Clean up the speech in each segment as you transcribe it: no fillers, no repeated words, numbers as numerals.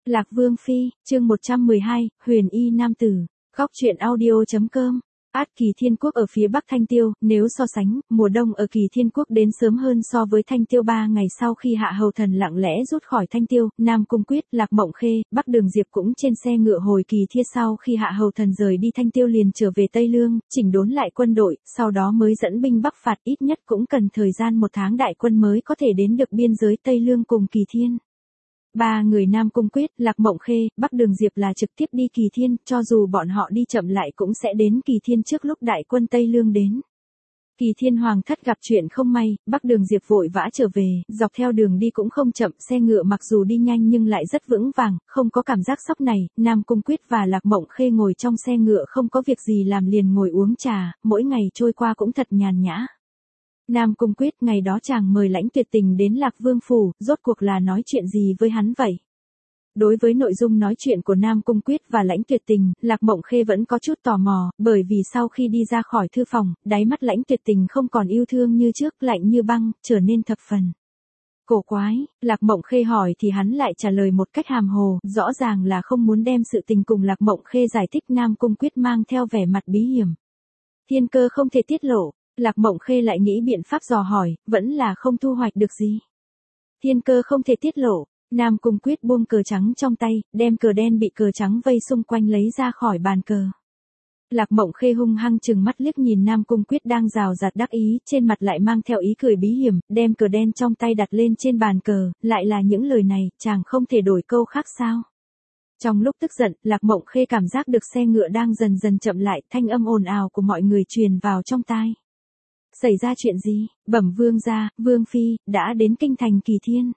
Lạc Vương Phi, chương 112, Huyền Y Nam Tử, góc truyện audio.com. Kỳ Thiên Quốc ở phía Bắc Thanh Tiêu, nếu so sánh, mùa đông ở Kỳ Thiên Quốc đến sớm hơn so với Thanh Tiêu 3 ngày sau khi Hạ Hầu Thần lặng lẽ rút khỏi Thanh Tiêu, Nam Cung Quyết, Lạc Mộng Khê, Bắc Đường Diệp cũng trên xe ngựa hồi Kỳ Thiên sau khi Hạ Hầu Thần rời đi Thanh Tiêu liền trở về Tây Lương, chỉnh đốn lại quân đội, sau đó mới dẫn binh bắc phạt, ít nhất cũng cần thời gian 1 tháng đại quân mới có thể đến được biên giới Tây Lương cùng Kỳ Thiên. 3 người Nam Cung Quyết, Lạc Mộng Khê, Bắc Đường Diệp là trực tiếp đi Kỳ Thiên, cho dù bọn họ đi chậm lại cũng sẽ đến Kỳ Thiên trước lúc đại quân Tây Lương đến. Kỳ Thiên Hoàng thất gặp chuyện không may, Bắc Đường Diệp vội vã trở về, dọc theo đường đi cũng không chậm, xe ngựa mặc dù đi nhanh nhưng lại rất vững vàng, không có cảm giác sốc này, Nam Cung Quyết và Lạc Mộng Khê ngồi trong xe ngựa không có việc gì làm liền ngồi uống trà, mỗi ngày trôi qua cũng thật nhàn nhã. Nam Cung Quyết ngày đó chàng mời Lãnh Tuyệt Tình đến Lạc Vương Phủ, rốt cuộc là nói chuyện gì với hắn vậy? Đối với nội dung nói chuyện của Nam Cung Quyết và Lãnh Tuyệt Tình, Lạc Mộng Khê vẫn có chút tò mò, bởi vì sau khi đi ra khỏi thư phòng, đáy mắt Lãnh Tuyệt Tình không còn yêu thương như trước, lạnh như băng, trở nên thập phần cổ quái. Lạc Mộng Khê hỏi thì hắn lại trả lời một cách hàm hồ, rõ ràng là không muốn đem sự tình cùng Lạc Mộng Khê giải thích. Nam Cung Quyết mang theo vẻ mặt bí hiểm. Thiên cơ không thể tiết lộ. Lạc Mộng Khê lại nghĩ biện pháp dò hỏi, vẫn là không thu hoạch được gì. Thiên cơ không thể tiết lộ. Nam Cung Quyết buông cờ trắng trong tay, đem cờ đen bị cờ trắng vây xung quanh lấy ra khỏi bàn cờ. Lạc Mộng Khê hung hăng chừng mắt liếc nhìn Nam Cung Quyết đang rào rạt đắc ý, trên mặt lại mang theo ý cười bí hiểm, đem cờ đen trong tay đặt lên trên bàn cờ, lại là những lời này, chàng không thể đổi câu khác sao? Trong lúc tức giận, Lạc Mộng Khê cảm giác được xe ngựa đang dần dần chậm lại, thanh âm ồn ào của mọi người truyền vào trong tai. Xảy ra chuyện gì? Bẩm vương gia, Vương Phi, đã đến kinh thành Kỳ Thiên.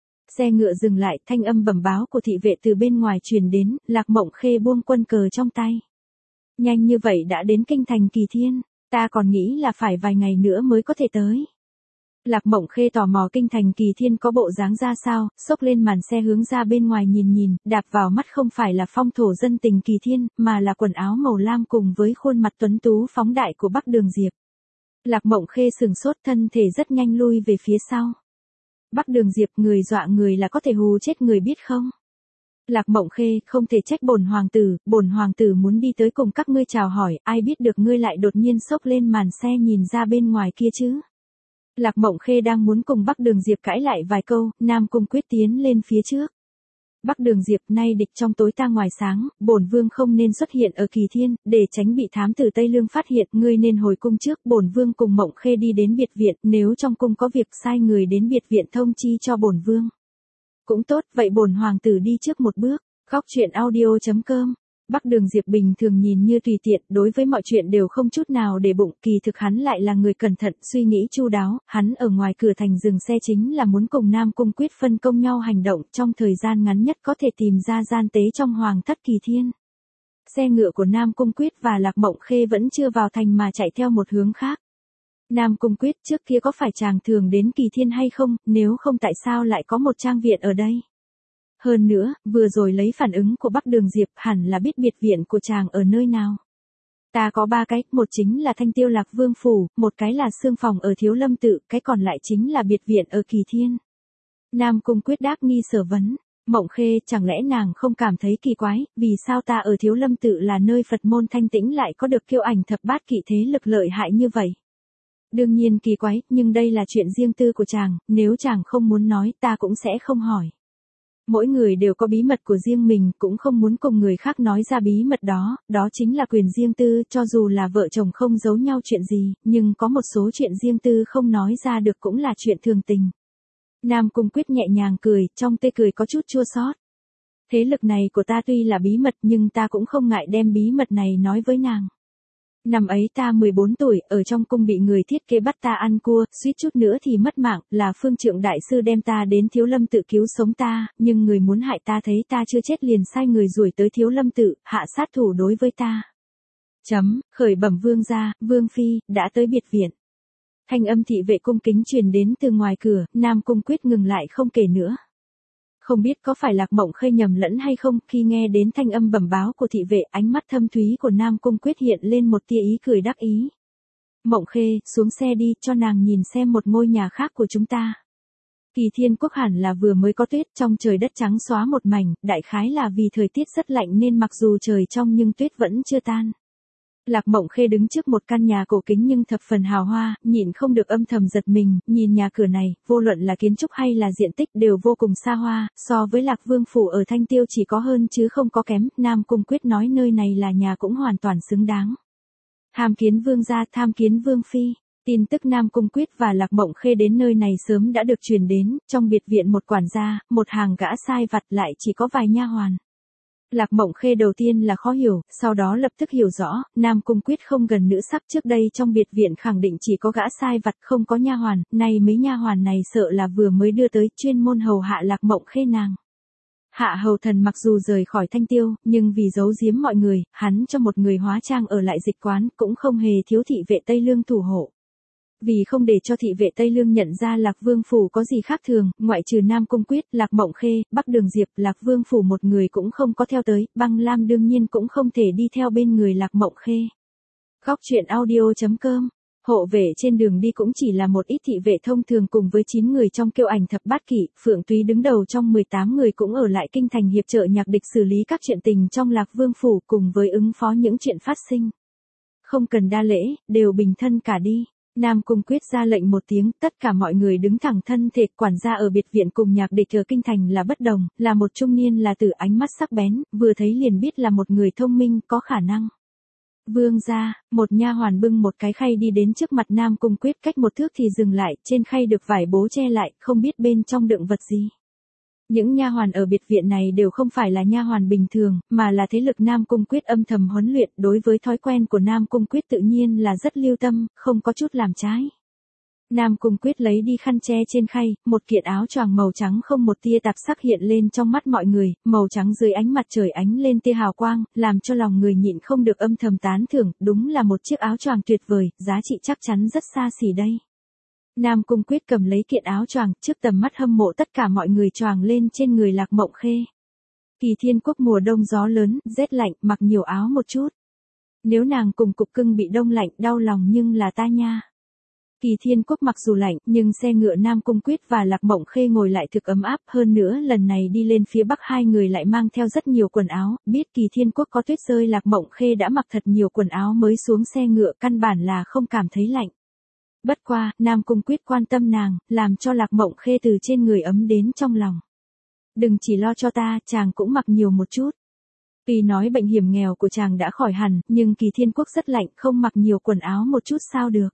Xe ngựa dừng lại, thanh âm bẩm báo của thị vệ từ bên ngoài truyền đến, Lạc Mộng Khê buông quân cờ trong tay. Nhanh như vậy đã đến kinh thành Kỳ Thiên, ta còn nghĩ là phải vài ngày nữa mới có thể tới. Lạc Mộng Khê tò mò kinh thành Kỳ Thiên có bộ dáng ra sao, xốc lên màn xe hướng ra bên ngoài nhìn, đạp vào mắt không phải là phong thổ dân tình Kỳ Thiên, mà là quần áo màu lam cùng với khuôn mặt tuấn tú phóng đại của Bắc Đường Diệp. Lạc Mộng Khê sừng sốt, thân thể rất nhanh lui về phía sau. Bắc Đường Diệp, người dọa người là có thể hù chết người biết không? Lạc Mộng Khê, không thể trách bổn hoàng tử muốn đi tới cùng các ngươi chào hỏi, ai biết được ngươi lại đột nhiên xốc lên màn xe nhìn ra bên ngoài kia chứ? Lạc Mộng Khê đang muốn cùng Bắc Đường Diệp cãi lại vài câu, Nam Cung Quyết tiến lên phía trước. Bắc Đường Diệp, nay địch trong tối ta ngoài sáng, bổn vương không nên xuất hiện ở Kỳ Thiên, để tránh bị thám tử Tây Lương phát hiện, ngươi nên hồi cung trước. Bổn vương cùng Mộng Khê đi đến biệt viện, nếu trong cung có việc sai người đến biệt viện thông chi cho bổn vương. Cũng tốt, vậy bổn hoàng tử đi trước một bước. Góc truyện audio.com. Bắc Đường Diệp bình thường nhìn như tùy tiện, đối với mọi chuyện đều không chút nào để bụng, kỳ thực hắn lại là người cẩn thận, suy nghĩ chu đáo, hắn ở ngoài cửa thành dừng xe chính là muốn cùng Nam Cung Quyết phân công nhau hành động, trong thời gian ngắn nhất có thể tìm ra gian tế trong hoàng thất Kỳ Thiên. Xe ngựa của Nam Cung Quyết và Lạc Mộng Khê vẫn chưa vào thành mà chạy theo một hướng khác. Nam Cung Quyết, trước kia có phải chàng thường đến Kỳ Thiên hay không, nếu không tại sao lại có một trang viện ở đây? Hơn nữa, vừa rồi lấy phản ứng của Bắc Đường Diệp hẳn là biết biệt viện của chàng ở nơi nào. Ta có 3 cái, một chính là Thanh Tiêu Lạc Vương Phủ, một cái là xương phòng ở Thiếu Lâm Tự, cái còn lại chính là biệt viện ở Kỳ Thiên. Nam Cung Quyết đáp nghi sở vấn. Mộng Khê, chẳng lẽ nàng không cảm thấy kỳ quái, vì sao ta ở Thiếu Lâm Tự là nơi Phật môn thanh tĩnh lại có được kiêu ảnh thập bát kỵ thế lực lợi hại như vậy? Đương nhiên kỳ quái, nhưng đây là chuyện riêng tư của chàng, nếu chàng không muốn nói ta cũng sẽ không hỏi. Mỗi người đều có bí mật của riêng mình, cũng không muốn cùng người khác nói ra bí mật đó, đó chính là quyền riêng tư, cho dù là vợ chồng không giấu nhau chuyện gì, nhưng có một số chuyện riêng tư không nói ra được cũng là chuyện thường tình. Nam Cung Quyết nhẹ nhàng cười, trong tê cười có chút chua xót. Thế lực này của ta tuy là bí mật nhưng ta cũng không ngại đem bí mật này nói với nàng. Năm ấy ta 14 tuổi, ở trong cung bị người thiết kế bắt ta ăn cua, suýt chút nữa thì mất mạng, là Phương Trượng Đại Sư đem ta đến Thiếu Lâm Tự cứu sống ta, nhưng người muốn hại ta thấy ta chưa chết liền sai người đuổi tới Thiếu Lâm Tự, hạ sát thủ đối với ta. Khởi bẩm vương gia, Vương Phi, đã tới biệt viện. Thanh âm thị vệ cung kính truyền đến từ ngoài cửa, Nam Cung Quyết ngừng lại không kể nữa. Không biết có phải Lạc Mộng Khê nhầm lẫn hay không, khi nghe đến thanh âm bẩm báo của thị vệ, ánh mắt thâm thúy của Nam Cung Quyết hiện lên một tia ý cười đắc ý. Mộng Khê, xuống xe đi, cho nàng nhìn xem một ngôi nhà khác của chúng ta. Kỳ Thiên Quốc hẳn là vừa mới có tuyết, trong trời đất trắng xóa một mảnh, đại khái là vì thời tiết rất lạnh nên mặc dù trời trong nhưng tuyết vẫn chưa tan. Lạc Mộng Khê đứng trước một căn nhà cổ kính nhưng thập phần hào hoa, nhịn không được âm thầm giật mình, nhìn nhà cửa này, vô luận là kiến trúc hay là diện tích đều vô cùng xa hoa, so với Lạc Vương phủ ở Thanh Tiêu chỉ có hơn chứ không có kém, Nam Cung Quyết nói nơi này là nhà cũng hoàn toàn xứng đáng. Tham kiến vương gia, tham kiến vương phi. Tin tức Nam Cung Quyết và Lạc Mộng Khê đến nơi này sớm đã được truyền đến, trong biệt viện một quản gia, một hàng gã sai vặt lại chỉ có vài nha hoàn. Lạc Mộng Khê đầu tiên là khó hiểu, sau đó lập tức hiểu rõ, Nam Cung Quyết không gần nữ sắc, trước đây trong biệt viện khẳng định chỉ có gã sai vặt không có nha hoàn, nay mấy nha hoàn này sợ là vừa mới đưa tới chuyên môn hầu hạ Lạc Mộng Khê nàng. Hạ hầu thần mặc dù rời khỏi Thanh Tiêu, nhưng vì giấu giếm mọi người, hắn cho một người hóa trang ở lại dịch quán, cũng không hề thiếu thị vệ Tây Lương thủ hộ. Vì không để cho thị vệ Tây Lương nhận ra Lạc Vương phủ có gì khác thường, ngoại trừ Nam Cung Quyết, Lạc Mộng Khê, Bắc Đường Diệp, Lạc Vương phủ một người cũng không có theo tới, Băng Lam đương nhiên cũng không thể đi theo bên người Lạc Mộng Khê. Góc truyện audio.com. Hộ vệ trên đường đi cũng chỉ là một ít thị vệ thông thường cùng với 9 người trong Kiêu Ảnh Thập Bát Kỵ, Phượng Túy đứng đầu trong 18 người cũng ở lại kinh thành hiệp trợ Nhạc Địch xử lý các chuyện tình trong Lạc Vương phủ cùng với ứng phó những chuyện phát sinh. Không cần đa lễ, đều bình thân cả đi. Nam Cung Quyết ra lệnh một tiếng, tất cả mọi người đứng thẳng thân thể, quản gia ở biệt viện cùng Nhạc Địch ở kinh thành là bất đồng, là một trung niên là tử, ánh mắt sắc bén, vừa thấy liền biết là một người thông minh, có khả năng. Vương gia, một nha hoàn bưng một cái khay đi đến trước mặt Nam Cung Quyết, cách một thước thì dừng lại, trên khay được vải bố che lại, không biết bên trong đựng vật gì. Những nha hoàn ở biệt viện này đều không phải là nha hoàn bình thường, mà là thế lực Nam Cung Quyết âm thầm huấn luyện, đối với thói quen của Nam Cung Quyết tự nhiên là rất lưu tâm, không có chút làm trái. Nam Cung Quyết lấy đi khăn che trên khay, một kiện áo choàng màu trắng không một tia tạp sắc hiện lên trong mắt mọi người, màu trắng dưới ánh mặt trời ánh lên tia hào quang, làm cho lòng người nhịn không được âm thầm tán thưởng, đúng là một chiếc áo choàng tuyệt vời, giá trị chắc chắn rất xa xỉ đây. Nam Cung Quyết cầm lấy kiện áo choàng, trước tầm mắt hâm mộ tất cả mọi người choàng lên trên người Lạc Mộng Khê. Kỳ Thiên Quốc mùa đông gió lớn, rét lạnh, mặc nhiều áo một chút. Nếu nàng cùng cục cưng bị đông lạnh, đau lòng nhưng là ta nha. Kỳ Thiên Quốc mặc dù lạnh, nhưng xe ngựa Nam Cung Quyết và Lạc Mộng Khê ngồi lại thực ấm áp, hơn nữa lần này đi lên phía bắc hai người lại mang theo rất nhiều quần áo, biết Kỳ Thiên Quốc có tuyết rơi, Lạc Mộng Khê đã mặc thật nhiều quần áo mới xuống xe ngựa, căn bản là không cảm thấy lạnh. Bất qua, Nam Cung Quyết quan tâm nàng, làm cho Lạc Mộng Khê từ trên người ấm đến trong lòng. Đừng chỉ lo cho ta, chàng cũng mặc nhiều một chút. Tuy nói bệnh hiểm nghèo của chàng đã khỏi hẳn, nhưng Kỳ Thiên Quốc rất lạnh, không mặc nhiều quần áo một chút sao được.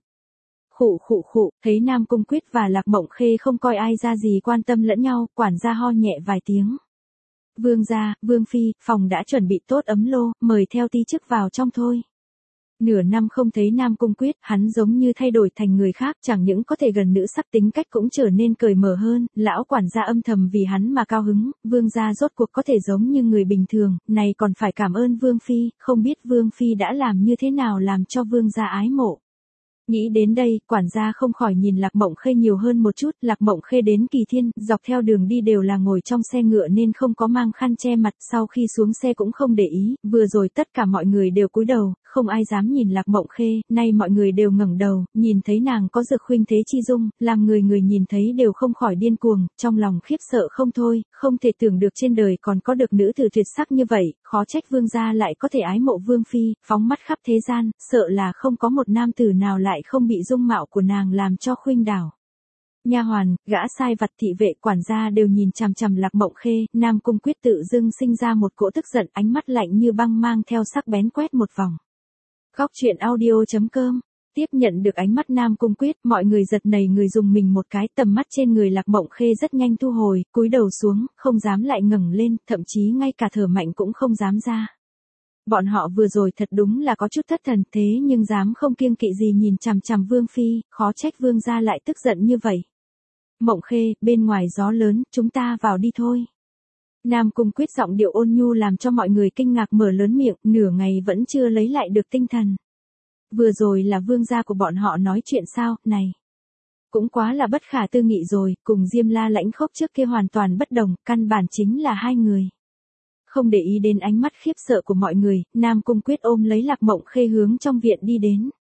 Khụ, thấy Nam Cung Quyết và Lạc Mộng Khê không coi ai ra gì quan tâm lẫn nhau, quản gia ho nhẹ vài tiếng. Vương gia, Vương phi, phòng đã chuẩn bị tốt ấm lô, mời theo ti chức vào trong thôi. Nửa năm không thấy Nam Cung Quyết, hắn giống như thay đổi thành người khác, chẳng những có thể gần nữ sắc, tính cách cũng trở nên cởi mở hơn, lão quản gia âm thầm vì hắn mà cao hứng, vương gia rốt cuộc có thể giống như người bình thường, này còn phải cảm ơn Vương phi, không biết Vương phi đã làm như thế nào làm cho vương gia ái mộ. Nghĩ đến đây, quản gia không khỏi nhìn Lạc Mộng Khê nhiều hơn một chút, Lạc Mộng Khê đến Kỳ Thiên, dọc theo đường đi đều là ngồi trong xe ngựa nên không có mang khăn che mặt, sau khi xuống xe cũng không để ý, vừa rồi tất cả mọi người đều cúi đầu, không ai dám nhìn Lạc Mộng Khê, nay mọi người đều ngẩng đầu, nhìn thấy nàng có Dược Khuynh Thế Chi dung, làm người nhìn thấy đều không khỏi điên cuồng, trong lòng khiếp sợ không thôi, không thể tưởng được trên đời còn có được nữ tử tuyệt sắc như vậy, khó trách vương gia lại có thể ái mộ Vương phi, phóng mắt khắp thế gian, sợ là không có một nam tử nào lại không bị dung mạo của nàng làm cho khuynh đảo. Nha hoàn, gã sai vặt, thị vệ, quản gia đều nhìn chằm chằm Lạc Mộng Khê, Nam Cung Quyết tự dưng sinh ra một cỗ tức giận, ánh mắt lạnh như băng mang theo sắc bén quét một vòng. Góc truyện audio.com. Tiếp nhận được ánh mắt Nam Cung Quyết, mọi người giật nảy người dùng mình một cái, tầm mắt trên người Lạc Mộng Khê rất nhanh thu hồi, cúi đầu xuống, không dám lại ngẩng lên, thậm chí ngay cả thở mạnh cũng không dám ra. Bọn họ vừa rồi thật đúng là có chút thất thần, thế nhưng dám không kiêng kỵ gì nhìn chằm chằm Vương phi, khó trách vương gia lại tức giận như vậy. Mộng Khê, bên ngoài gió lớn, chúng ta vào đi thôi. Nam Cung Quyết giọng điệu ôn nhu làm cho mọi người kinh ngạc mở lớn miệng, nửa ngày vẫn chưa lấy lại được tinh thần. Vừa rồi là vương gia của bọn họ nói chuyện sao, này. Cũng quá là bất khả tư nghị rồi, cùng Diêm La Lãnh Khốc trước kia hoàn toàn bất đồng, căn bản chính là hai người. Không để ý đến ánh mắt khiếp sợ của mọi người, Nam Cung Quyết ôm lấy Lạc Mộng Khê hướng trong viện đi đến.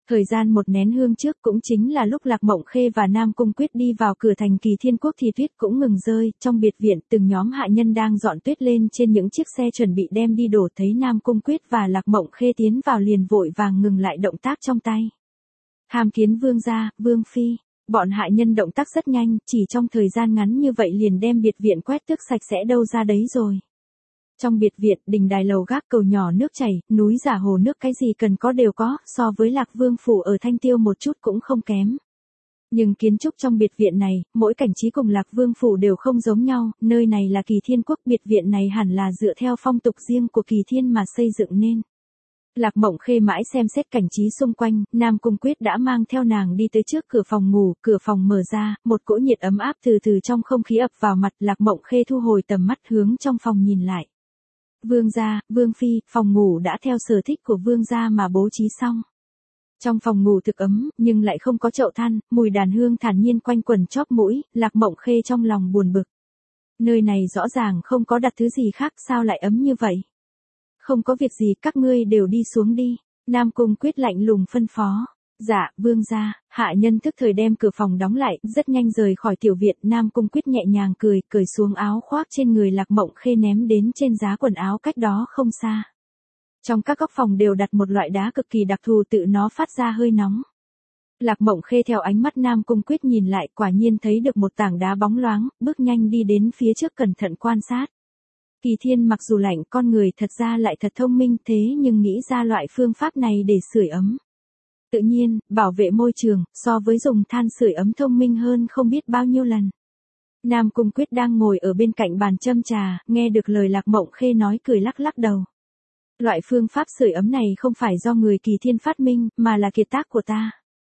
Thời gian một nén hương trước cũng chính là lúc Lạc Mộng Khê và Nam Cung Quyết đi vào cửa thành Kỳ Thiên Quốc thì tuyết cũng ngừng rơi, trong biệt viện từng nhóm hạ nhân đang dọn tuyết lên trên những chiếc xe chuẩn bị đem đi đổ, thấy Nam Cung Quyết và Lạc Mộng Khê tiến vào liền vội vàng ngừng lại động tác trong tay. Tham kiến vương gia, vương phi. Bọn hạ nhân động tác rất nhanh, chỉ trong thời gian ngắn như vậy liền đem biệt viện quét tước sạch sẽ đâu ra đấy rồi. Trong biệt viện, đình đài lầu gác cầu nhỏ nước chảy, núi giả hồ nước cái gì cần có đều có, so với Lạc Vương phủ ở Thanh Tiêu một chút cũng không kém. Nhưng kiến trúc trong biệt viện này, mỗi cảnh trí cùng Lạc Vương phủ đều không giống nhau, nơi này là Kỳ Thiên Quốc, biệt viện này hẳn là dựa theo phong tục riêng của Kỳ Thiên mà xây dựng nên. Lạc Mộng Khê mãi xem xét cảnh trí xung quanh, Nam Cung Quyết đã mang theo nàng đi tới trước cửa phòng ngủ, cửa phòng mở ra, một cỗ nhiệt ấm áp từ từ trong không khí ập vào mặt, Lạc Mộng Khê thu hồi tầm mắt hướng trong phòng nhìn lại. Vương gia, vương phi, phòng ngủ đã theo sở thích của vương gia mà bố trí xong. Trong phòng ngủ thực ấm, nhưng lại không có chậu than, mùi đàn hương thản nhiên quanh quẩn chóp mũi, Lạc Mộng Khê trong lòng buồn bực. Nơi này rõ ràng không có đặt thứ gì khác, sao lại ấm như vậy? Không có việc gì, các ngươi đều đi xuống đi. Nam Cung Quyết lạnh lùng phân phó. Dạ, vương gia. Hạ nhân tức thời đem cửa phòng đóng lại, rất nhanh rời khỏi tiểu viện. Nam Cung Quyết nhẹ nhàng cười, cởi xuống áo khoác trên người Lạc Mộng Khê ném đến trên giá quần áo cách đó không xa. Trong các góc phòng đều đặt một loại đá cực kỳ đặc thù, tự nó phát ra hơi nóng. Lạc Mộng Khê theo ánh mắt Nam Cung Quyết nhìn lại, quả nhiên thấy được một tảng đá bóng loáng, bước nhanh đi đến phía trước cẩn thận quan sát. Kỳ Thiên mặc dù lạnh, con người thật ra lại thật thông minh, thế nhưng nghĩ ra loại phương pháp này để sưởi ấm. Tự nhiên, bảo vệ môi trường, so với dùng than sưởi ấm thông minh hơn không biết bao nhiêu lần. Nam Cung Quyết đang ngồi ở bên cạnh bàn châm trà, nghe được lời Lạc Mộng Khê nói cười lắc lắc đầu. Loại phương pháp sưởi ấm này không phải do người Kỳ Thiên phát minh, mà là kiệt tác của ta.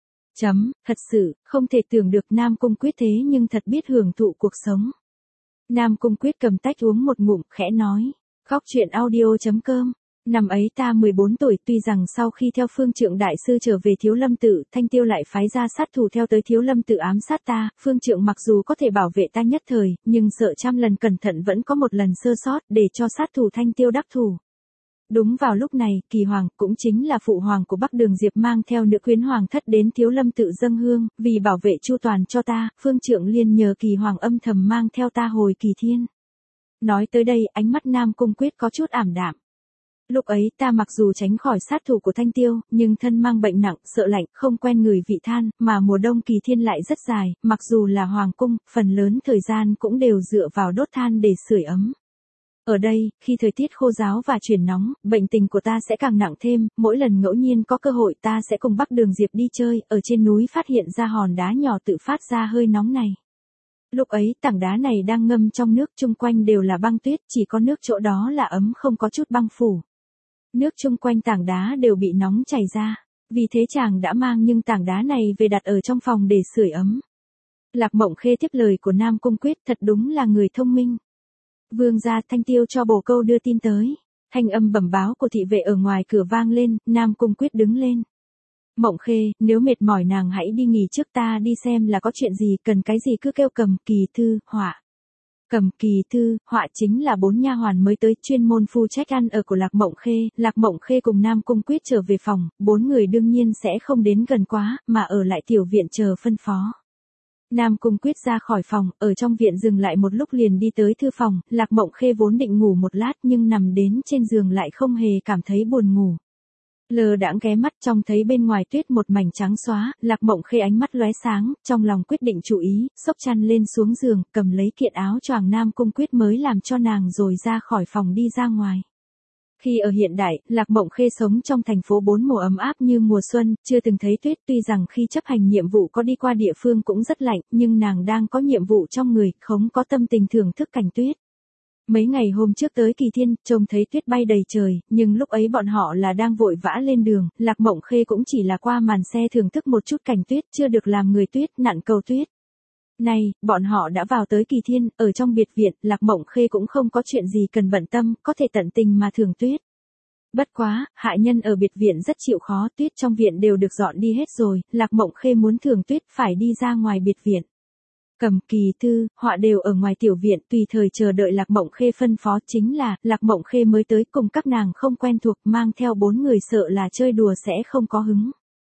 Thật sự, không thể tưởng được Nam Cung Quyết thế nhưng thật biết hưởng thụ cuộc sống. Nam Cung Quyết cầm tách uống một ngụm, khẽ nói. Góc truyện audio.com. Năm ấy ta 14 tuổi, tuy rằng sau khi theo Phương Trượng đại sư trở về Thiếu Lâm tự, Thanh Tiêu lại phái ra sát thủ theo tới Thiếu Lâm tự ám sát ta, Phương Trượng mặc dù có thể bảo vệ ta nhất thời, nhưng sợ trăm lần cẩn thận vẫn có một lần sơ sót, để cho sát thủ Thanh Tiêu đắc thủ. Đúng vào lúc này, Kỳ Hoàng, cũng chính là phụ hoàng của Bắc Đường Diệp mang theo nữ quyến hoàng thất đến Thiếu Lâm tự dâng hương, vì bảo vệ chu toàn cho ta, Phương Trượng liền nhờ Kỳ Hoàng âm thầm mang theo ta hồi Kỳ Thiên. Nói tới đây, ánh mắt Nam Cung Quyết có chút ảm đạm. Lúc ấy ta mặc dù tránh khỏi sát thủ của Thanh Tiêu, nhưng thân mang bệnh nặng, sợ lạnh, không quen người vị than, mà mùa đông Kỳ Thiên lại rất dài, mặc dù là hoàng cung, phần lớn thời gian cũng đều dựa vào đốt than để sưởi ấm. Ở đây, khi thời tiết khô ráo và chuyển nóng, bệnh tình của ta sẽ càng nặng thêm, mỗi lần ngẫu nhiên có cơ hội ta sẽ cùng Bắc Đường Diệp đi chơi, ở trên núi phát hiện ra hòn đá nhỏ tự phát ra hơi nóng này. Lúc ấy, tảng đá này đang ngâm trong nước, chung quanh đều là băng tuyết, chỉ có nước chỗ đó là ấm không có chút băng phủ. Nước chung quanh tảng đá đều bị nóng chảy ra, vì thế chàng đã mang nhưng tảng đá này về đặt ở trong phòng để sưởi ấm. Lạc Mộng Khê tiếp lời của Nam Cung Quyết, thật đúng là người thông minh. Vương gia, Thanh Tiêu cho bổ câu đưa tin tới. Thanh âm bẩm báo của thị vệ ở ngoài cửa vang lên, Nam Cung Quyết đứng lên. Mộng Khê, nếu mệt mỏi nàng hãy đi nghỉ trước, ta đi xem là có chuyện gì, cần cái gì cứ kêu Cầm Kỳ Thư, Họa. Cầm Kỳ Thư, Họa chính là 4 nha hoàn mới tới, chuyên môn phụ trách ăn ở của Lạc Mộng Khê. Lạc Mộng Khê cùng Nam Cung Quyết trở về phòng, 4 người đương nhiên sẽ không đến gần quá, mà ở lại tiểu viện chờ phân phó. Nam Cung Quyết ra khỏi phòng, ở trong viện dừng lại một lúc liền đi tới thư phòng, Lạc Mộng Khê vốn định ngủ một lát nhưng nằm đến trên giường lại không hề cảm thấy buồn ngủ. Lờ đãng ghé mắt trông thấy bên ngoài tuyết một mảnh trắng xóa, Lạc Mộng Khê ánh mắt lóe sáng, trong lòng quyết định chú ý, xốc chăn lên xuống giường, cầm lấy kiện áo choàng Nam Cung Quyết mới làm cho nàng rồi ra khỏi phòng đi ra ngoài. Khi ở hiện đại, Lạc Mộng Khê sống trong thành phố 4 mùa ấm áp như mùa xuân, chưa từng thấy tuyết, tuy rằng khi chấp hành nhiệm vụ có đi qua địa phương cũng rất lạnh, nhưng nàng đang có nhiệm vụ trong người, không có tâm tình thưởng thức cảnh tuyết. Mấy ngày hôm trước tới Kỳ Thiên, trông thấy tuyết bay đầy trời, nhưng lúc ấy bọn họ là đang vội vã lên đường, Lạc Mộng Khê cũng chỉ là qua màn xe thưởng thức một chút cảnh tuyết, chưa được làm người tuyết, nặn cầu tuyết. Này, bọn họ đã vào tới Kỳ Thiên, ở trong biệt viện, Lạc Mộng Khê cũng không có chuyện gì cần bận tâm, có thể tận tình mà thưởng tuyết. Bất quá, hạ nhân ở biệt viện rất chịu khó, tuyết trong viện đều được dọn đi hết rồi, Lạc Mộng Khê muốn thưởng tuyết phải đi ra ngoài biệt viện. Cầm Kỳ Thư, Họa đều ở ngoài tiểu viện, tùy thời chờ đợi Lạc Mộng Khê phân phó, chính là, Lạc Mộng Khê mới tới cùng các nàng không quen thuộc, mang theo 4 người sợ là chơi đùa sẽ không có hứng.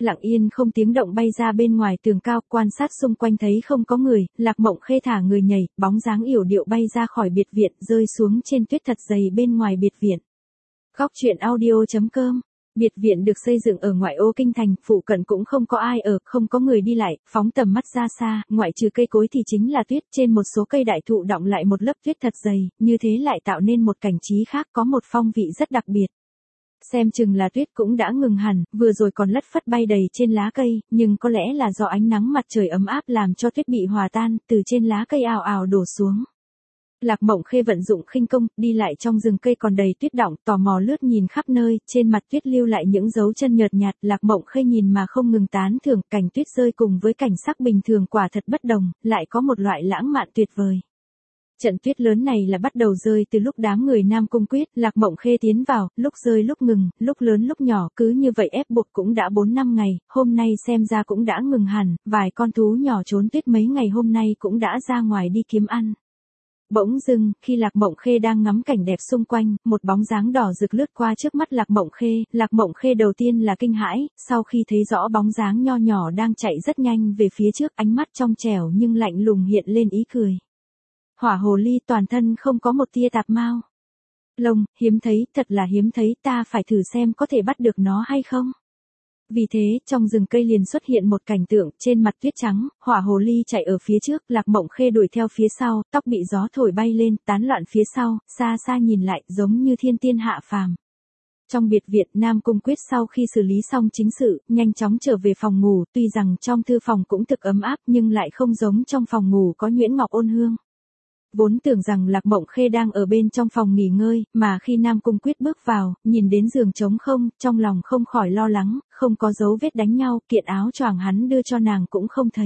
Lặng yên không tiếng động bay ra bên ngoài tường cao, quan sát xung quanh thấy không có người, Lạc Mộng Khê thả người nhảy, bóng dáng yểu điệu bay ra khỏi biệt viện, rơi xuống trên tuyết thật dày bên ngoài biệt viện. Góc truyện audio.com. Biệt viện được xây dựng ở ngoại ô kinh thành, phụ cận cũng không có ai ở, không có người đi lại, phóng tầm mắt ra xa, ngoại trừ cây cối thì chính là tuyết, trên một số cây đại thụ đọng lại một lớp tuyết thật dày, như thế lại tạo nên một cảnh trí khác, có một phong vị rất đặc biệt. Xem chừng là tuyết cũng đã ngừng hẳn, vừa rồi còn lất phất bay đầy trên lá cây, nhưng có lẽ là do ánh nắng mặt trời ấm áp làm cho tuyết bị hòa tan, từ trên lá cây ào ào đổ xuống. Lạc Mộng Khê vận dụng khinh công, đi lại trong rừng cây còn đầy tuyết đọng, tò mò lướt nhìn khắp nơi, trên mặt tuyết lưu lại những dấu chân nhợt nhạt, Lạc Mộng Khê nhìn mà không ngừng tán thưởng, cảnh tuyết rơi cùng với cảnh sắc bình thường quả thật bất đồng, lại có một loại lãng mạn tuyệt vời. Trận tuyết lớn này là bắt đầu rơi từ lúc đám người Nam Cung Quyết, Lạc Mộng Khê tiến vào, lúc rơi lúc ngừng, lúc lớn lúc nhỏ, cứ như vậy ép buộc cũng đã 4 năm ngày, hôm nay xem ra cũng đã ngừng hẳn, vài con thú nhỏ trốn tuyết mấy ngày hôm nay cũng đã ra ngoài đi kiếm ăn. Bỗng dưng, khi Lạc Mộng Khê đang ngắm cảnh đẹp xung quanh, một bóng dáng đỏ rực lướt qua trước mắt Lạc Mộng Khê đầu tiên là kinh hãi, sau khi thấy rõ bóng dáng nho nhỏ đang chạy rất nhanh về phía trước, ánh mắt trong trẻo nhưng lạnh lùng hiện lên ý cười. Hỏa hồ ly toàn thân không có một tia tạp mao. Lông, hiếm thấy, thật là hiếm thấy, ta phải thử xem có thể bắt được nó hay không. Vì thế, trong rừng cây liền xuất hiện một cảnh tượng, trên mặt tuyết trắng, hỏa hồ ly chạy ở phía trước, Lạc Mộng Khê đuổi theo phía sau, tóc bị gió thổi bay lên, tán loạn phía sau, xa xa nhìn lại, giống như thiên tiên hạ phàm. Trong biệt viện, Nam Cung Quyết sau khi xử lý xong chính sự, nhanh chóng trở về phòng ngủ, tuy rằng trong thư phòng cũng thực ấm áp nhưng lại không giống trong phòng ngủ có nhuyễn ngọc ôn hương. Vốn tưởng rằng Lạc Mộng Khê đang ở bên trong phòng nghỉ ngơi, mà khi Nam Cung Quyết bước vào, nhìn đến giường trống không, trong lòng không khỏi lo lắng, không có dấu vết đánh nhau, kiện áo choàng hắn đưa cho nàng cũng không thấy.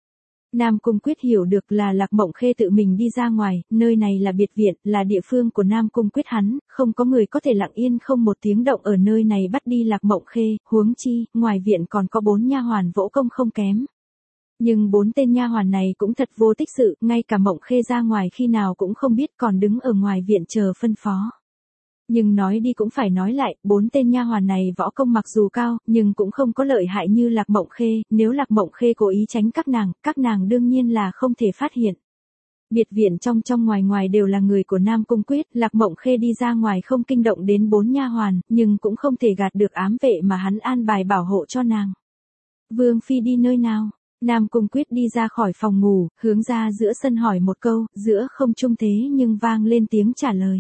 Nam Cung Quyết hiểu được là Lạc Mộng Khê tự mình đi ra ngoài, nơi này là biệt viện, là địa phương của Nam Cung Quyết hắn, không có người có thể lặng yên không một tiếng động ở nơi này bắt đi Lạc Mộng Khê, huống chi, ngoài viện còn có 4 nha hoàn võ công không kém. Nhưng 4 tên nha hoàn này cũng thật vô tích sự, ngay cả Mộng Khê ra ngoài khi nào cũng không biết, còn đứng ở ngoài viện chờ phân phó. Nhưng nói đi cũng phải nói lại, 4 tên nha hoàn này võ công mặc dù cao, nhưng cũng không có lợi hại như Lạc Mộng Khê, nếu Lạc Mộng Khê cố ý tránh các nàng đương nhiên là không thể phát hiện. Biệt viện trong ngoài đều là người của Nam Cung Quyết, Lạc Mộng Khê đi ra ngoài không kinh động đến 4 nha hoàn, nhưng cũng không thể gạt được ám vệ mà hắn an bài bảo hộ cho nàng. Vương phi đi nơi nào? Nam Cung Quyết đi ra khỏi phòng ngủ, hướng ra giữa sân hỏi một câu, giữa không trung thế nhưng vang lên tiếng trả lời.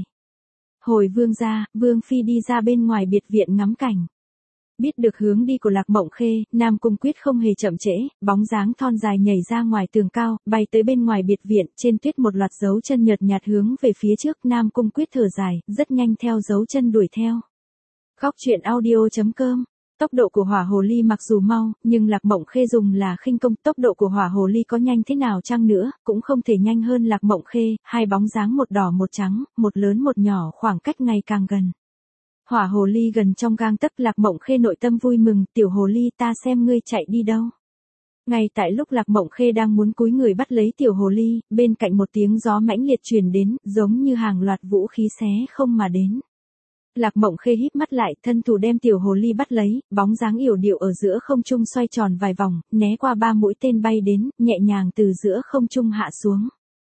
Hồi vương gia, Vương phi đi ra bên ngoài biệt viện ngắm cảnh. Biết được hướng đi của Lạc Mộng Khê, Nam Cung Quyết không hề chậm trễ, bóng dáng thon dài nhảy ra ngoài tường cao, bay tới bên ngoài biệt viện, trên tuyết một loạt dấu chân nhợt nhạt hướng về phía trước, Nam Cung Quyết thở dài, rất nhanh theo dấu chân đuổi theo. Góc truyện audio.com. Tốc độ của hỏa hồ ly mặc dù mau, nhưng Lạc Mộng Khê dùng là khinh công, tốc độ của hỏa hồ ly có nhanh thế nào chăng nữa, cũng không thể nhanh hơn Lạc Mộng Khê, hai bóng dáng một đỏ một trắng, một lớn một nhỏ, khoảng cách ngày càng gần. Hỏa hồ ly gần trong gang tấc, Lạc Mộng Khê nội tâm vui mừng, tiểu hồ ly ta xem ngươi chạy đi đâu. Ngay tại lúc Lạc Mộng Khê đang muốn cúi người bắt lấy tiểu hồ ly, bên cạnh một tiếng gió mãnh liệt truyền đến, giống như hàng loạt vũ khí xé không mà đến. Lạc Mộng Khê híp mắt lại, thân thủ đem tiểu hồ ly bắt lấy, bóng dáng yểu điệu ở giữa không trung xoay tròn vài vòng, né qua 3 mũi tên bay đến, nhẹ nhàng từ giữa không trung hạ xuống.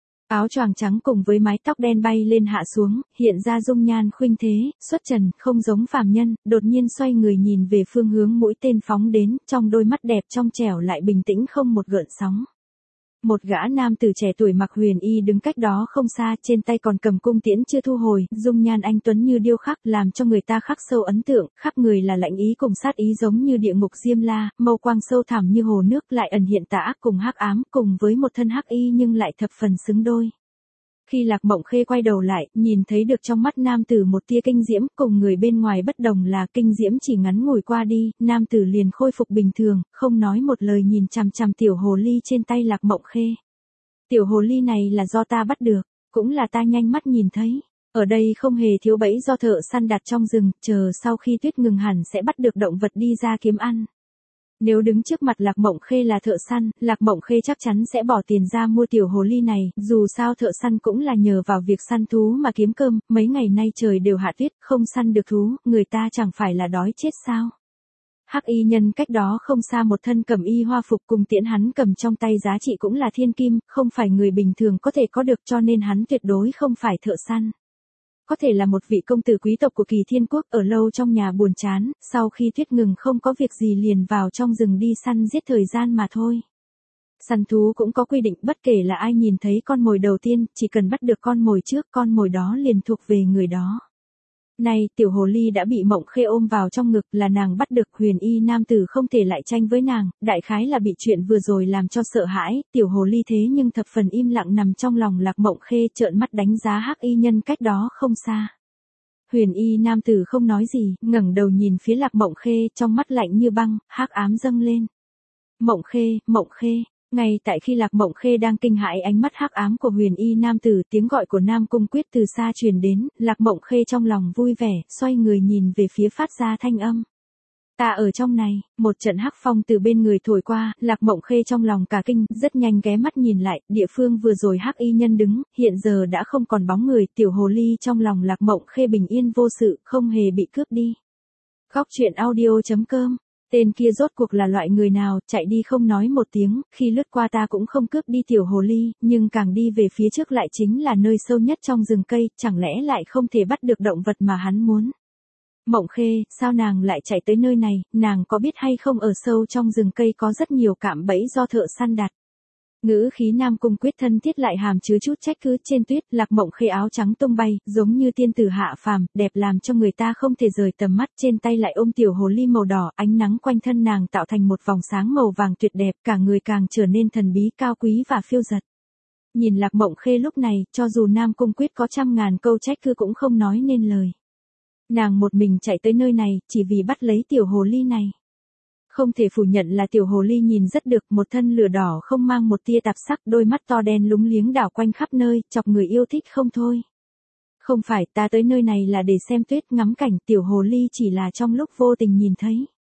Áo choàng trắng cùng với mái tóc đen bay lên hạ xuống, hiện ra dung nhan khuynh thế, xuất trần, không giống phàm nhân, đột nhiên xoay người nhìn về phương hướng mũi tên phóng đến, trong đôi mắt đẹp trong trẻo lại bình tĩnh không một gợn sóng. Một gã nam tử trẻ tuổi mặc huyền y đứng cách đó không xa, trên tay còn cầm cung tiễn chưa thu hồi, dung nhan anh tuấn như điêu khắc, làm cho người ta khắc sâu ấn tượng, khắp người là lạnh ý cùng sát ý giống như địa ngục Diêm La, mâu quang sâu thẳm như hồ nước, lại ẩn hiện tà ác cùng hắc ám, cùng với một thân hắc y nhưng lại thập phần xứng đôi. Khi Lạc Mộng Khê quay đầu lại, nhìn thấy được trong mắt nam tử một tia kinh diễm, cùng người bên ngoài bất đồng là kinh diễm chỉ ngắn ngủi qua đi, nam tử liền khôi phục bình thường, không nói một lời nhìn chằm chằm tiểu hồ ly trên tay Lạc Mộng Khê. Tiểu hồ ly này là do ta bắt được, cũng là ta nhanh mắt nhìn thấy. Ở đây không hề thiếu bẫy do thợ săn đặt trong rừng, chờ sau khi tuyết ngừng hẳn sẽ bắt được động vật đi ra kiếm ăn. Nếu đứng trước mặt Lạc Mộng Khê là thợ săn, Lạc Mộng Khê chắc chắn sẽ bỏ tiền ra mua tiểu hồ ly này, dù sao thợ săn cũng là nhờ vào việc săn thú mà kiếm cơm, mấy ngày nay trời đều hạ tuyết, không săn được thú, người ta chẳng phải là đói chết sao. Hắc y nhân cách đó không xa một thân cầm y hoa phục cùng tiễn hắn cầm trong tay giá trị cũng là thiên kim, không phải người bình thường có thể có được cho nên hắn tuyệt đối không phải thợ săn. Có thể là một vị công tử quý tộc của Kỳ Thiên Quốc ở lâu trong nhà buồn chán, sau khi Tuyết ngừng không có việc gì liền vào trong rừng đi săn giết thời gian mà thôi. Săn thú cũng có quy định bất kể là ai nhìn thấy con mồi đầu tiên, chỉ cần bắt được con mồi trước con mồi đó liền thuộc về người đó. Này, tiểu hồ ly đã bị Mộng Khê ôm vào trong ngực là nàng bắt được huyền y nam tử không thể lại tranh với nàng, đại khái là bị chuyện vừa rồi làm cho sợ hãi, tiểu hồ ly thế nhưng thập phần im lặng nằm trong lòng Lạc Mộng Khê trợn mắt đánh giá hắc y nhân cách đó không xa. Huyền y nam tử không nói gì, ngẩng đầu nhìn phía Lạc Mộng Khê trong mắt lạnh như băng, hắc ám dâng lên. Mộng Khê, Mộng Khê. Ngay tại khi Lạc Mộng Khê đang kinh hãi ánh mắt hắc ám của huyền y nam tử, tiếng gọi của Nam Cung Quyết từ xa truyền đến, Lạc Mộng Khê trong lòng vui vẻ, xoay người nhìn về phía phát ra thanh âm. Ta ở trong này, một trận hắc phong từ bên người thổi qua, Lạc Mộng Khê trong lòng cả kinh, rất nhanh ghé mắt nhìn lại, địa phương vừa rồi hắc y nhân đứng, hiện giờ đã không còn bóng người, tiểu hồ ly trong lòng Lạc Mộng Khê bình yên vô sự, không hề bị cướp đi. Góc truyện audio.com. Tên kia rốt cuộc là loại người nào, chạy đi không nói một tiếng, khi lướt qua ta cũng không cướp đi tiểu hồ ly, nhưng càng đi về phía trước lại chính là nơi sâu nhất trong rừng cây, chẳng lẽ lại không thể bắt được động vật mà hắn muốn. Mộng Khê, sao nàng lại chạy tới nơi này, nàng có biết hay không ở sâu trong rừng cây có rất nhiều cạm bẫy do thợ săn đặt. Ngữ khí Nam Cung Quyết thân thiết lại hàm chứa chút trách cứ trên tuyết, Lạc Mộng Khê áo trắng tung bay, giống như tiên tử hạ phàm, đẹp làm cho người ta không thể rời tầm mắt, trên tay lại ôm tiểu hồ ly màu đỏ, ánh nắng quanh thân nàng tạo thành một vòng sáng màu vàng tuyệt đẹp, cả người càng trở nên thần bí cao quý và phiêu dật. Nhìn Lạc Mộng Khê lúc này, cho dù Nam Cung Quyết có trăm ngàn câu trách cứ cũng không nói nên lời. Nàng một mình chạy tới nơi này, chỉ vì bắt lấy tiểu hồ ly này. Không thể phủ nhận là tiểu hồ ly nhìn rất được, một thân lửa đỏ không mang một tia tạp sắc, đôi mắt to đen lúng liếng đảo quanh khắp nơi, chọc người yêu thích không thôi. Không phải, ta tới nơi này là để xem tuyết ngắm cảnh, tiểu hồ ly chỉ là trong lúc vô tình nhìn thấy.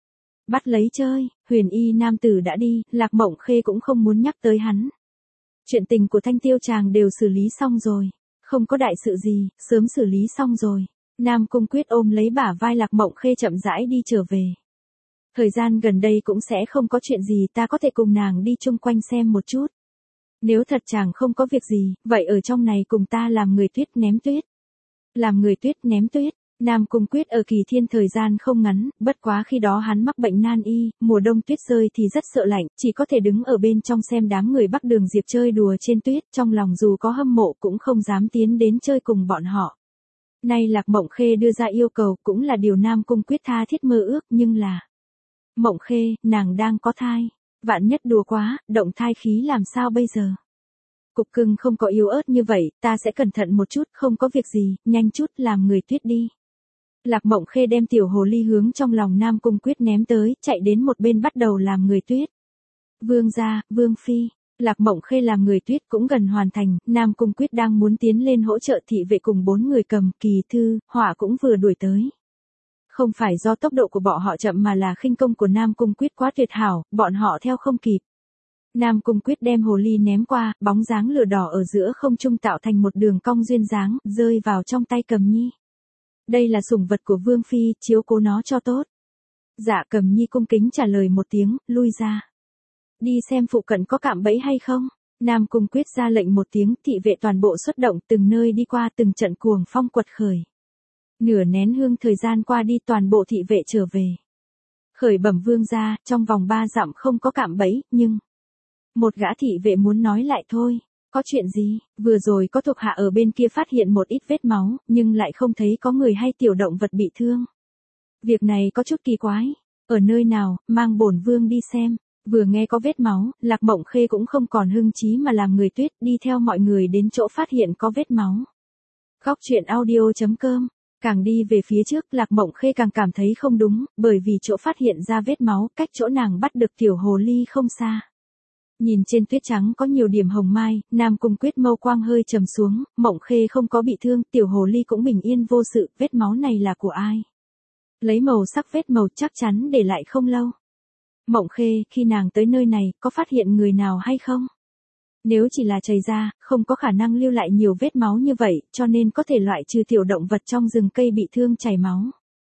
Bắt lấy chơi, huyền y nam tử đã đi, Lạc Mộng Khê cũng không muốn nhắc tới hắn. Chuyện tình của Thanh Tiêu chàng đều xử lý xong rồi, không có đại sự gì, sớm xử lý xong rồi. Nam Cung Quyết ôm lấy bả vai Lạc Mộng Khê chậm rãi đi trở về. Thời gian gần đây cũng sẽ không có chuyện gì, ta có thể cùng nàng đi chung quanh xem một chút. Nếu thật chàng không có việc gì, vậy ở trong này cùng ta làm người tuyết ném tuyết. Làm người tuyết ném tuyết, Nam Cung Quyết ở Kỳ Thiên thời gian không ngắn, bất quá khi đó hắn mắc bệnh nan y, mùa đông tuyết rơi thì rất sợ lạnh, chỉ có thể đứng ở bên trong xem đám người Bắc Đường Diệp chơi đùa trên tuyết, trong lòng dù có hâm mộ cũng không dám tiến đến chơi cùng bọn họ. Nay Lạc Mộng Khê đưa ra yêu cầu cũng là điều Nam Cung Quyết tha thiết mơ ước, nhưng là Mộng Khê, nàng đang có thai. Vạn nhất đùa quá, động thai khí làm sao bây giờ? Cục cưng không có yếu ớt như vậy, ta sẽ cẩn thận một chút, không có việc gì, nhanh chút làm người tuyết đi. Lạc Mộng Khê đem tiểu hồ ly hướng trong lòng Nam Cung Quyết ném tới, chạy đến một bên bắt đầu làm người tuyết. Vương gia, Vương phi. Lạc Mộng Khê làm người tuyết cũng gần hoàn thành, Nam Cung Quyết đang muốn tiến lên hỗ trợ thị vệ cùng 4 người cầm, Kỳ Thư, Họa cũng vừa đuổi tới. Không phải do tốc độ của bọn họ chậm mà là khinh công của Nam Cung Quyết quá tuyệt hảo, bọn họ theo không kịp. Nam Cung Quyết đem hồ ly ném qua, bóng dáng lửa đỏ ở giữa không trung tạo thành một đường cong duyên dáng, rơi vào trong tay Cầm Nhi. Đây là sủng vật của Vương phi, chiếu cố nó cho tốt. Dạ, Cầm Nhi cung kính trả lời một tiếng, lui ra. Đi xem phụ cận có cạm bẫy hay không. Nam Cung Quyết ra lệnh một tiếng, thị vệ toàn bộ xuất động, từng nơi đi qua, từng trận cuồng phong quật khởi. Nửa nén hương thời gian qua đi, toàn bộ thị vệ trở về. Khởi bẩm vương gia, trong vòng 3 dặm không có cạm bẫy, nhưng một gã thị vệ muốn nói lại thôi. Có chuyện gì? Vừa rồi có thuộc hạ ở bên kia phát hiện một ít vết máu, nhưng lại không thấy có người hay tiểu động vật bị thương. Việc này có chút kỳ quái. Ở nơi nào, mang bổn vương đi xem. Vừa nghe có vết máu, Lạc Mộng Khê cũng không còn hưng trí mà làm người tuyết, đi theo mọi người đến chỗ phát hiện có vết máu. Góc truyện audio.com. Càng đi về phía trước, Lạc Mộng Khê càng cảm thấy không đúng, bởi vì chỗ phát hiện ra vết máu, cách chỗ nàng bắt được tiểu hồ ly không xa. Nhìn trên tuyết trắng có nhiều điểm hồng mai, Nam Cung Quyết mâu quang hơi trầm xuống, Mộng Khê không có bị thương, tiểu hồ ly cũng bình yên vô sự, vết máu này là của ai? Lấy màu sắc vết màu chắc chắn để lại không lâu. Mộng Khê, khi nàng tới nơi này, có phát hiện người nào hay không? Nếu chỉ là chảy ra, không có khả năng lưu lại nhiều vết máu như vậy, cho nên có thể loại trừ tiểu động vật trong rừng cây bị thương chảy máu.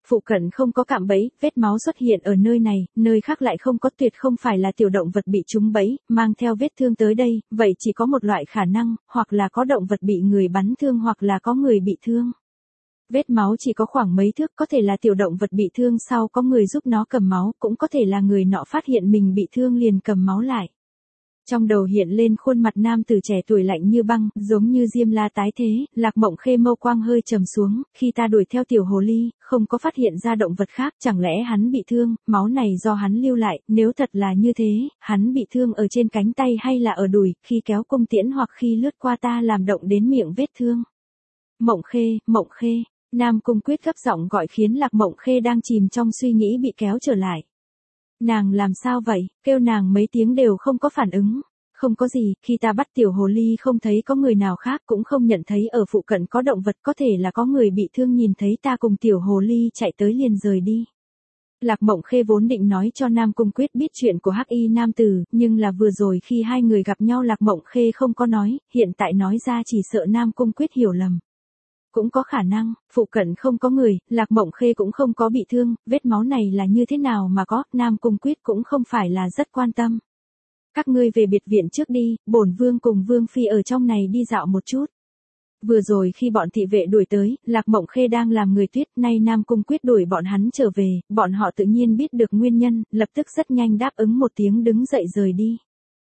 Phụ cận không có cạm bẫy, vết máu xuất hiện ở nơi này, nơi khác lại không có, tuyệt không phải là tiểu động vật bị trúng bẫy, mang theo vết thương tới đây, vậy chỉ có một loại khả năng, hoặc là có động vật bị người bắn thương hoặc là có người bị thương. Vết máu chỉ có khoảng mấy thước, có thể là tiểu động vật bị thương sau có người giúp nó cầm máu, cũng có thể là người nọ phát hiện mình bị thương liền cầm máu lại. Trong đầu hiện lên khuôn mặt nam tử trẻ tuổi lạnh như băng, giống như Diêm La tái thế, Lạc Mộng Khê mâu quang hơi trầm xuống, khi ta đuổi theo tiểu hồ ly, không có phát hiện ra động vật khác, chẳng lẽ hắn bị thương, máu này do hắn lưu lại, nếu thật là như thế, hắn bị thương ở trên cánh tay hay là ở đùi, khi kéo cung tiễn hoặc khi lướt qua ta làm động đến miệng vết thương. Mộng Khê, Nam Cung Quyết gấp giọng gọi khiến Lạc Mộng Khê đang chìm trong suy nghĩ bị kéo trở lại. Nàng làm sao vậy, kêu nàng mấy tiếng đều không có phản ứng. Không có gì, khi ta bắt tiểu hồ ly không thấy có người nào khác, cũng không nhận thấy ở phụ cận có động vật, có thể là có người bị thương nhìn thấy ta cùng tiểu hồ ly chạy tới liền rời đi. Lạc Mộng Khê vốn định nói cho Nam Cung Quyết biết chuyện của Hắc Y nam tử, nhưng là vừa rồi khi hai người gặp nhau Lạc Mộng Khê không có nói, hiện tại nói ra chỉ sợ Nam Cung Quyết hiểu lầm. Cũng có khả năng, phụ cận không có người, Lạc Mộng Khê cũng không có bị thương, vết máu này là như thế nào mà có, Nam Cung Quyết cũng không phải là rất quan tâm. Các ngươi về biệt viện trước đi, bổn vương cùng vương phi ở trong này đi dạo một chút. Vừa rồi khi bọn thị vệ đuổi tới, Lạc Mộng Khê đang làm người tuyết, nay Nam Cung Quyết đuổi bọn hắn trở về, bọn họ tự nhiên biết được nguyên nhân, lập tức rất nhanh đáp ứng một tiếng đứng dậy rời đi.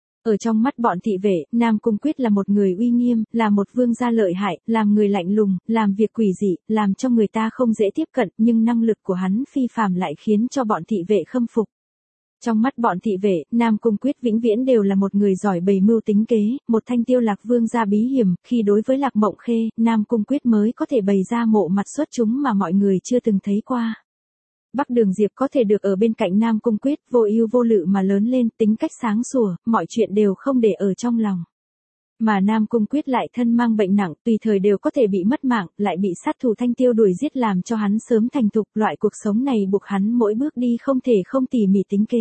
Ở trong mắt bọn thị vệ, Nam Cung Quyết là một người uy nghiêm, là một vương gia lợi hại, làm người lạnh lùng, làm việc quỷ dị, làm cho người ta không dễ tiếp cận, nhưng năng lực của hắn phi phàm lại khiến cho bọn thị vệ khâm phục. Trong mắt bọn thị vệ, Nam Cung Quyết vĩnh viễn đều là một người giỏi bày mưu tính kế, một thanh tiêu lạc vương gia bí hiểm, khi đối với Lạc Mộng Khê, Nam Cung Quyết mới có thể bày ra mộ mặt xuất chúng mà mọi người chưa từng thấy qua. Bắc Đường Diệp có thể được ở bên cạnh Nam Cung Quyết, vô ưu vô lự mà lớn lên, tính cách sáng sủa, mọi chuyện đều không để ở trong lòng. Mà Nam Cung Quyết lại thân mang bệnh nặng, tùy thời đều có thể bị mất mạng, lại bị sát thủ Thanh Tiêu đuổi giết làm cho hắn sớm thành thục, loại cuộc sống này buộc hắn mỗi bước đi không thể không tỉ mỉ tính kế.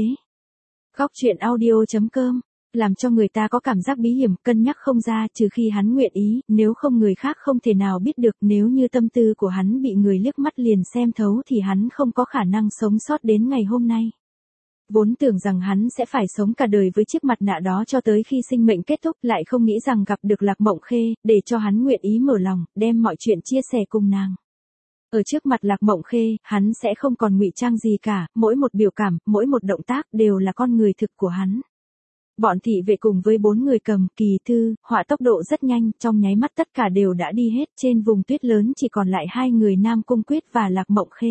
Góc truyện audio.com, làm cho người ta có cảm giác bí hiểm, cân nhắc không ra, trừ khi hắn nguyện ý, nếu không người khác không thể nào biết được, nếu như tâm tư của hắn bị người liếc mắt liền xem thấu thì hắn không có khả năng sống sót đến ngày hôm nay. Vốn tưởng rằng hắn sẽ phải sống cả đời với chiếc mặt nạ đó cho tới khi sinh mệnh kết thúc, lại không nghĩ rằng gặp được Lạc Mộng Khê, để cho hắn nguyện ý mở lòng, đem mọi chuyện chia sẻ cùng nàng. Ở trước mặt Lạc Mộng Khê, hắn sẽ không còn ngụy trang gì cả, mỗi một biểu cảm, mỗi một động tác đều là con người thực của hắn. Bọn thị vệ cùng với 4 người cầm kỳ thư, họa tốc độ rất nhanh, trong nháy mắt tất cả đều đã đi hết, trên vùng tuyết lớn chỉ còn lại 2 người Nam Cung Quyết và Lạc Mộng Khê.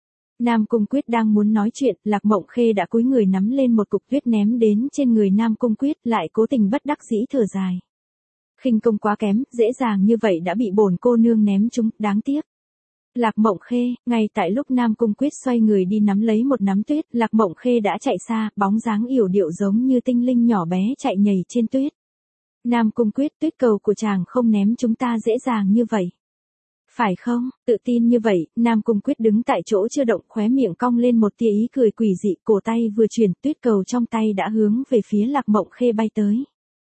Nam Cung Quyết đang muốn nói chuyện, Lạc Mộng Khê đã cúi người nắm lên một cục tuyết ném đến trên người Nam Cung Quyết, lại cố tình bất đắc dĩ thở dài. Khinh công quá kém, dễ dàng như vậy đã bị bổn cô nương ném trúng, đáng tiếc. Lạc Mộng Khê, ngay tại lúc Nam Cung Quyết xoay người đi nắm lấy một nắm tuyết, Lạc Mộng Khê đã chạy xa, bóng dáng yểu điệu giống như tinh linh nhỏ bé chạy nhảy trên tuyết. Nam Cung Quyết, tuyết cầu của chàng không ném chúng ta dễ dàng như vậy. Phải không, tự tin như vậy, Nam Cung Quyết đứng tại chỗ chưa động, khóe miệng cong lên một tia ý cười quỷ dị, cổ tay vừa chuyển, tuyết cầu trong tay đã hướng về phía Lạc Mộng Khê bay tới.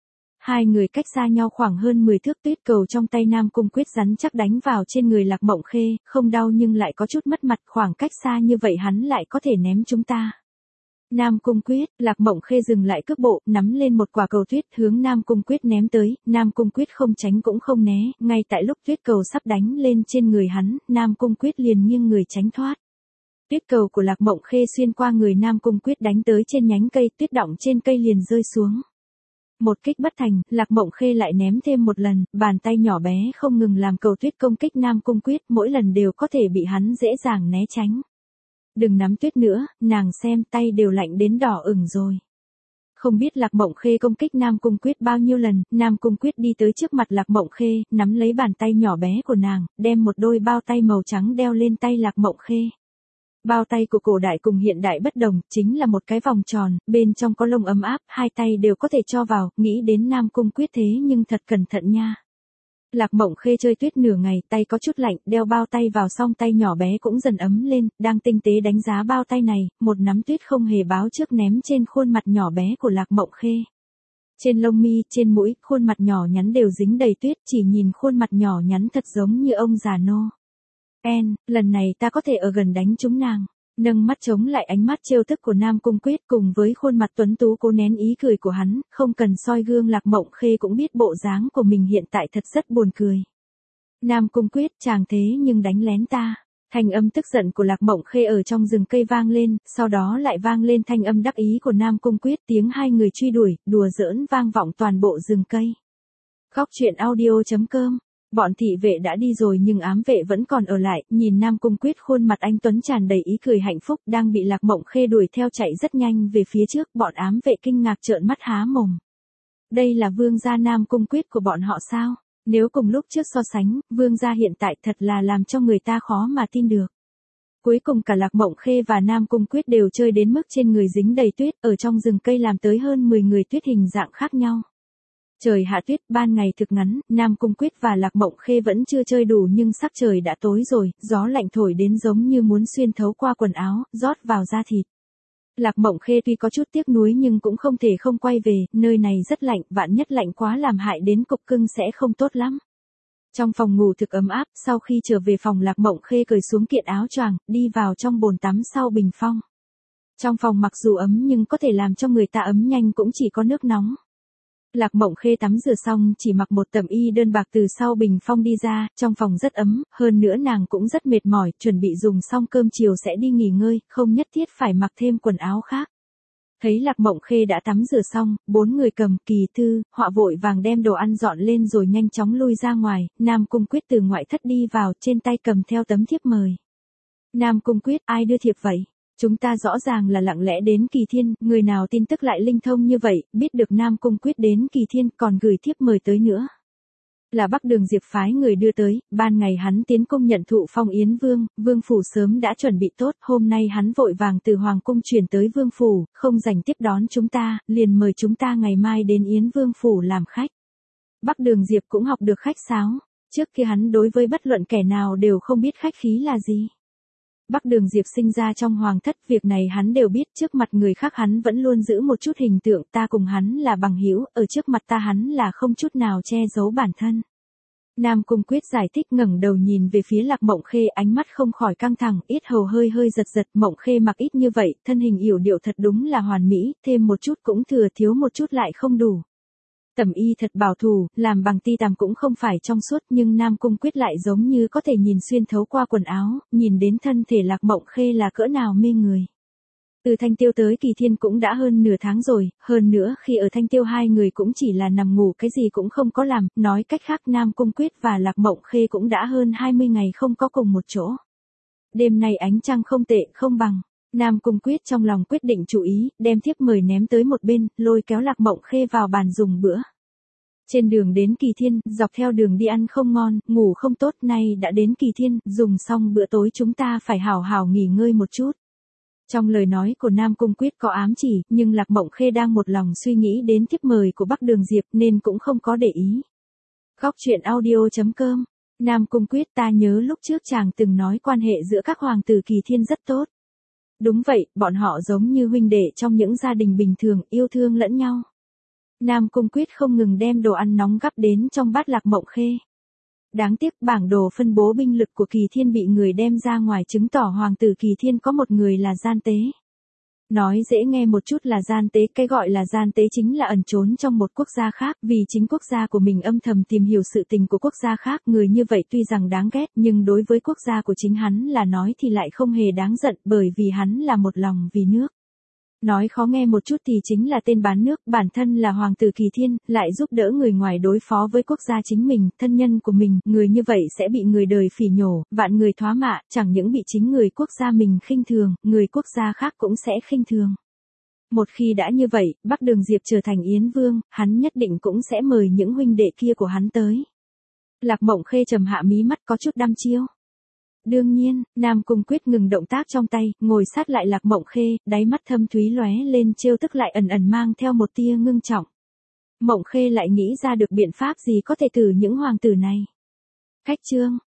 Hai người cách xa nhau khoảng hơn 10 thước, tuyết cầu trong tay Nam Cung Quyết rắn chắc đánh vào trên người Lạc Mộng Khê, không đau nhưng lại có chút mất mặt, khoảng cách xa như vậy hắn lại có thể ném chúng ta. Nam Cung Quyết, Lạc Mộng Khê dừng lại cước bộ, nắm lên một quả cầu tuyết hướng Nam Cung Quyết ném tới, Nam Cung Quyết không tránh cũng không né, ngay tại lúc tuyết cầu sắp đánh lên trên người hắn, Nam Cung Quyết liền nghiêng người tránh thoát. Tuyết cầu của Lạc Mộng Khê xuyên qua người Nam Cung Quyết đánh tới trên nhánh cây, tuyết đọng trên cây liền rơi xuống. Một kích bất thành, Lạc Mộng Khê lại ném thêm một lần, bàn tay nhỏ bé không ngừng làm cầu tuyết công kích Nam Cung Quyết, mỗi lần đều có thể bị hắn dễ dàng né tránh. Đừng nắm tuyết nữa, nàng xem tay đều lạnh đến đỏ ửng rồi. Không biết Lạc Mộng Khê công kích Nam Cung Quyết bao nhiêu lần, Nam Cung Quyết đi tới trước mặt Lạc Mộng Khê, nắm lấy bàn tay nhỏ bé của nàng, đem một đôi bao tay màu trắng đeo lên tay Lạc Mộng Khê. Bao tay của cổ đại cùng hiện đại bất đồng, chính là một cái vòng tròn, bên trong có lông ấm áp, hai tay đều có thể cho vào, nghĩ đến Nam Cung Quyết thế nhưng thật cẩn thận nha. Lạc Mộng Khê chơi tuyết nửa ngày, tay có chút lạnh, đeo bao tay vào xong tay nhỏ bé cũng dần ấm lên, đang tinh tế đánh giá bao tay này, một nắm tuyết không hề báo trước ném trên khuôn mặt nhỏ bé của Lạc Mộng Khê. Trên lông mi, trên mũi, khuôn mặt nhỏ nhắn đều dính đầy tuyết, chỉ nhìn khuôn mặt nhỏ nhắn thật giống như ông già nô. Lần này ta có thể ở gần đánh chúng nàng. Nâng mắt chống lại ánh mắt trêu tức của Nam Cung Quyết cùng với khuôn mặt tuấn tú cố nén ý cười của hắn, không cần soi gương Lạc Mộng Khê cũng biết bộ dáng của mình hiện tại thật rất buồn cười. Nam Cung Quyết, chàng thế nhưng đánh lén ta. Thanh âm tức giận của Lạc Mộng Khê ở trong rừng cây vang lên, sau đó lại vang lên thanh âm đắc ý của Nam Cung Quyết, tiếng hai người truy đuổi, đùa giỡn vang vọng toàn bộ rừng cây. Góc truyện audio.com. Bọn thị vệ đã đi rồi nhưng ám vệ vẫn còn ở lại, nhìn Nam Cung Quyết khuôn mặt anh tuấn tràn đầy ý cười hạnh phúc đang bị Lạc Mộng Khê đuổi theo chạy rất nhanh về phía trước, bọn ám vệ kinh ngạc trợn mắt há mồm. Đây là vương gia Nam Cung Quyết của bọn họ sao? Nếu cùng lúc trước so sánh, vương gia hiện tại thật là làm cho người ta khó mà tin được. Cuối cùng cả Lạc Mộng Khê và Nam Cung Quyết đều chơi đến mức trên người dính đầy tuyết, ở trong rừng cây làm tới hơn 10 người tuyết hình dạng khác nhau. Trời hạ tuyết, ban ngày thực ngắn, Nam Cung Quyết và Lạc Mộng Khê vẫn chưa chơi đủ nhưng sắc trời đã tối rồi, gió lạnh thổi đến giống như muốn xuyên thấu qua quần áo, rót vào da thịt. Lạc Mộng Khê tuy có chút tiếc nuối nhưng cũng không thể không quay về, nơi này rất lạnh, vạn nhất lạnh quá làm hại đến cục cưng sẽ không tốt lắm. Trong phòng ngủ thực ấm áp, sau khi trở về phòng Lạc Mộng Khê cởi xuống kiện áo choàng, đi vào trong bồn tắm sau bình phong. Trong phòng mặc dù ấm nhưng có thể làm cho người ta ấm nhanh cũng chỉ có nước nóng. Lạc Mộng Khê tắm rửa xong chỉ mặc một tầm y đơn bạc từ sau bình phong đi ra, trong phòng rất ấm, hơn nữa nàng cũng rất mệt mỏi, chuẩn bị dùng xong cơm chiều sẽ đi nghỉ ngơi, không nhất thiết phải mặc thêm quần áo khác. Thấy Lạc Mộng Khê đã tắm rửa xong, 4 người Cầm, Kỳ Thư, Họa vội vàng đem đồ ăn dọn lên rồi nhanh chóng lui ra ngoài, Nam Cung Quyết từ ngoại thất đi vào, trên tay cầm theo tấm thiếp mời. Nam Cung Quyết, ai đưa thiệp vậy? Chúng ta rõ ràng là lặng lẽ đến Kỳ Thiên, người nào tin tức lại linh thông như vậy, biết được Nam Cung Quyết đến Kỳ Thiên còn gửi thiếp mời tới nữa. Là Bắc Đường Diệp phái người đưa tới, ban ngày hắn tiến cung nhận thụ phong Yến Vương, Vương Phủ sớm đã chuẩn bị tốt, hôm nay hắn vội vàng từ Hoàng Cung chuyển tới Vương Phủ, không rảnh tiếp đón chúng ta, liền mời chúng ta ngày mai đến Yến Vương Phủ làm khách. Bắc Đường Diệp cũng học được khách sáo, trước kia hắn đối với bất luận kẻ nào đều không biết khách khí là gì. Bắc Đường Diệp sinh ra trong hoàng thất, việc này hắn đều biết, trước mặt người khác hắn vẫn luôn giữ một chút hình tượng ta cùng hắn là bằng hữu, ở trước mặt ta hắn là không chút nào che giấu bản thân. Nam Cung Quyết giải thích ngẩng đầu nhìn về phía Lạc Mộng Khê, ánh mắt không khỏi căng thẳng, yết hầu hơi hơi giật giật, Mộng Khê mặc ít như vậy, thân hình yểu điệu thật đúng là hoàn mỹ, thêm một chút cũng thừa, thiếu một chút lại không đủ. Tẩm y thật bảo thủ, làm bằng ti tằm cũng không phải trong suốt nhưng Nam Cung Quyết lại giống như có thể nhìn xuyên thấu qua quần áo, nhìn đến thân thể Lạc Mộng Khê là cỡ nào mê người. Từ Thanh Tiêu tới Kỳ Thiên cũng đã hơn nửa tháng rồi, hơn nữa khi ở Thanh Tiêu hai người cũng chỉ là nằm ngủ cái gì cũng không có làm, nói cách khác Nam Cung Quyết và Lạc Mộng Khê cũng đã hơn 20 ngày không có cùng một chỗ. Đêm nay ánh trăng không tệ, không bằng. Nam Cung Quyết trong lòng quyết định chú ý, đem thiếp mời ném tới một bên, lôi kéo Lạc Mộng Khê vào bàn dùng bữa. Trên đường đến Kỳ Thiên, dọc theo đường đi ăn không ngon, ngủ không tốt, nay đã đến Kỳ Thiên, dùng xong bữa tối chúng ta phải hào hào nghỉ ngơi một chút. Trong lời nói của Nam Cung Quyết có ám chỉ, nhưng Lạc Mộng Khê đang một lòng suy nghĩ đến thiếp mời của Bắc Đường Diệp nên cũng không có để ý. Góc truyện audio.com. Nam Cung Quyết, ta nhớ lúc trước chàng từng nói quan hệ giữa các hoàng tử Kỳ Thiên rất tốt. Đúng vậy, bọn họ giống như huynh đệ trong những gia đình bình thường, yêu thương lẫn nhau. Nam Cung Quyết không ngừng đem đồ ăn nóng gắp đến trong bát Lạc Mộng Khê. Đáng tiếc bảng đồ phân bố binh lực của Kỳ Thiên bị người đem ra ngoài, chứng tỏ hoàng tử Kỳ Thiên có một người là gian tế. Nói dễ nghe một chút là gian tế, cái gọi là gian tế chính là ẩn trốn trong một quốc gia khác, vì chính quốc gia của mình âm thầm tìm hiểu sự tình của quốc gia khác, người như vậy tuy rằng đáng ghét nhưng đối với quốc gia của chính hắn là nói thì lại không hề đáng giận, bởi vì hắn là một lòng vì nước. Nói khó nghe một chút thì chính là tên bán nước, bản thân là hoàng tử Kỳ Thiên, lại giúp đỡ người ngoài đối phó với quốc gia chính mình, thân nhân của mình, người như vậy sẽ bị người đời phỉ nhổ, vạn người thoá mạ, chẳng những bị chính người quốc gia mình khinh thường, người quốc gia khác cũng sẽ khinh thường. Một khi đã như vậy, Bắc Đường Diệp trở thành Yến Vương, hắn nhất định cũng sẽ mời những huynh đệ kia của hắn tới. Lạc Mộng Khê trầm hạ mí mắt có chút đăm chiêu. Đương nhiên, Nam Cung Quyết ngừng động tác trong tay, ngồi sát lại Lạc Mộng Khê, đáy mắt thâm thúy lóe lên trêu tức lại ẩn ẩn mang theo một tia ngưng trọng. Mộng Khê lại nghĩ ra được biện pháp gì có thể từ những hoàng tử này. Khách trương,